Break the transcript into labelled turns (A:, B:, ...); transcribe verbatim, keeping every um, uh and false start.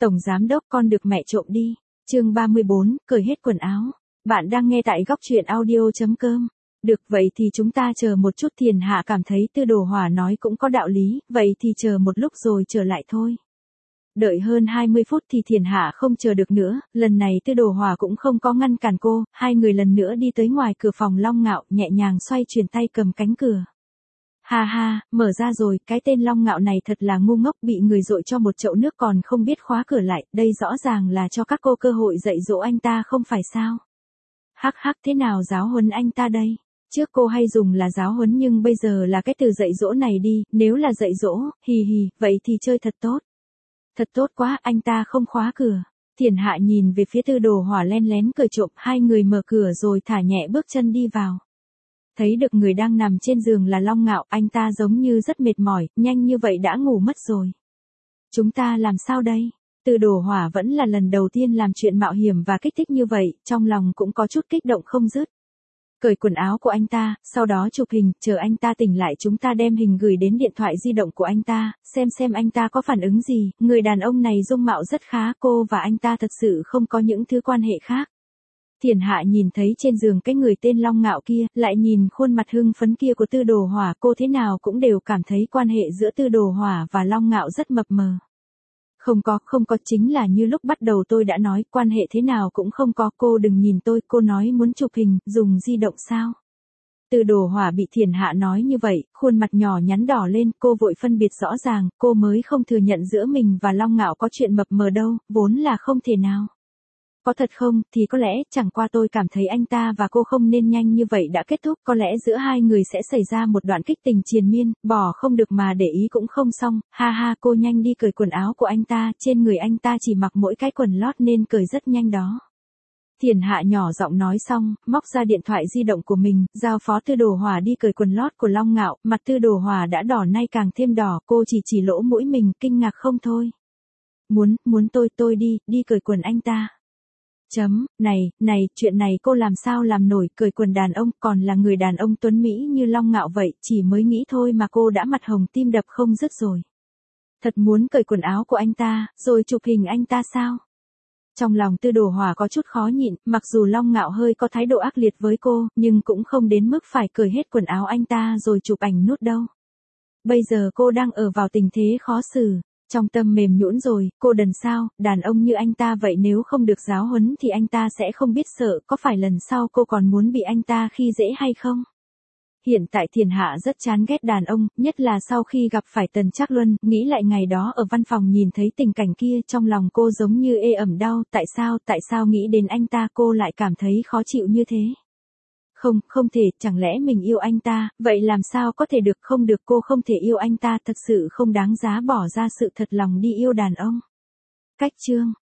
A: Tổng giám đốc con được mẹ trộm đi. Chương ba mươi bốn, cởi hết quần áo. Bạn đang nghe tại góc truyện audio chấm com. Được, vậy thì chúng ta chờ một chút. Thiền Hạ cảm thấy Tư Đồ Hỏa nói cũng có đạo lý, vậy thì chờ một lúc rồi trở lại thôi. Đợi hơn hai mươi phút thì Thiền Hạ không chờ được nữa, lần này Tư Đồ Hỏa cũng không có ngăn cản cô, hai người lần nữa đi tới ngoài cửa phòng Long Ngạo, nhẹ nhàng xoay chuyển tay cầm cánh cửa. Ha ha, mở ra rồi, cái tên Long Ngạo này thật là ngu ngốc, bị người dội cho một chậu nước còn không biết khóa cửa lại, đây rõ ràng là cho các cô cơ hội dạy dỗ anh ta không phải sao? Hắc hắc, thế nào giáo huấn anh ta đây? Trước cô hay dùng là giáo huấn nhưng bây giờ là cái từ dạy dỗ này đi, nếu là dạy dỗ, hì hì, vậy thì chơi thật tốt. Thật tốt quá, anh ta không khóa cửa. Thiền Hạ nhìn về phía Tư Đồ Hỏa len lén cười trộm, hai người mở cửa rồi thả nhẹ bước chân đi vào. Thấy được người đang nằm trên giường là Long Ngạo, anh ta giống như rất mệt mỏi, nhanh như vậy đã ngủ mất rồi. Chúng ta làm sao đây? Tư Đồ Hỏa vẫn là lần đầu tiên làm chuyện mạo hiểm và kích thích như vậy, trong lòng cũng có chút kích động không dứt. Cởi quần áo của anh ta, sau đó chụp hình, chờ anh ta tỉnh lại chúng ta đem hình gửi đến điện thoại di động của anh ta, xem xem anh ta có phản ứng gì. Người đàn ông này dung mạo rất khá, cô và anh ta thật sự không có những thứ quan hệ khác. Thiền Hạ nhìn thấy trên giường cái người tên Long Ngạo kia, lại nhìn khuôn mặt hưng phấn kia của Tư Đồ Hỏa, cô thế nào cũng đều cảm thấy quan hệ giữa Tư Đồ Hỏa và Long Ngạo rất mập mờ. Không có, không có, chính là như lúc bắt đầu tôi đã nói, quan hệ thế nào cũng không có, cô đừng nhìn tôi, cô nói muốn chụp hình, dùng di động sao? Tư Đồ Hỏa bị Thiền Hạ nói như vậy, khuôn mặt nhỏ nhắn đỏ lên, cô vội phân biệt rõ ràng, cô mới không thừa nhận giữa mình và Long Ngạo có chuyện mập mờ đâu, vốn là không thể nào. Có thật không, thì có lẽ, chẳng qua tôi cảm thấy anh ta và cô không nên nhanh như vậy đã kết thúc, có lẽ giữa hai người sẽ xảy ra một đoạn kích tình triền miên, bỏ không được mà để ý cũng không xong, ha ha, cô nhanh đi cởi quần áo của anh ta, trên người anh ta chỉ mặc mỗi cái quần lót nên cởi rất nhanh đó. Thiền Hạ nhỏ giọng nói xong, móc ra điện thoại di động của mình, giao phó Tư Đồ Hỏa đi cởi quần lót của Long Ngạo, mặt Tư Đồ Hỏa đã đỏ nay càng thêm đỏ, cô chỉ chỉ lỗ mũi mình, kinh ngạc không thôi. Muốn, muốn tôi, tôi đi, đi cởi quần anh ta. Chấm, này, này, chuyện này cô làm sao làm nổi, cởi quần đàn ông, còn là người đàn ông tuấn Mỹ như Long Ngạo vậy, chỉ mới nghĩ thôi mà cô đã mặt hồng tim đập không dứt rồi. Thật muốn cởi quần áo của anh ta, rồi chụp hình anh ta sao? Trong lòng Tư Đồ Hỏa có chút khó nhịn, mặc dù Long Ngạo hơi có thái độ ác liệt với cô, nhưng cũng không đến mức phải cởi hết quần áo anh ta rồi chụp ảnh nút đâu. Bây giờ cô đang ở vào tình thế khó xử. Trong tâm mềm nhũn rồi, cô đần sao, đàn ông như anh ta vậy nếu không được giáo huấn thì anh ta sẽ không biết sợ, có phải lần sau cô còn muốn bị anh ta khi dễ hay không? Hiện tại Thiền Hạ rất chán ghét đàn ông, nhất là sau khi gặp phải Tần Trác Luân, nghĩ lại ngày đó ở văn phòng nhìn thấy tình cảnh kia trong lòng cô giống như ê ẩm đau, tại sao, tại sao nghĩ đến anh ta cô lại cảm thấy khó chịu như thế? Không, không thể, chẳng lẽ mình yêu anh ta, vậy làm sao có thể được, không được, cô không thể yêu anh ta, thật sự không đáng giá bỏ ra sự thật lòng đi yêu đàn ông. Cách chương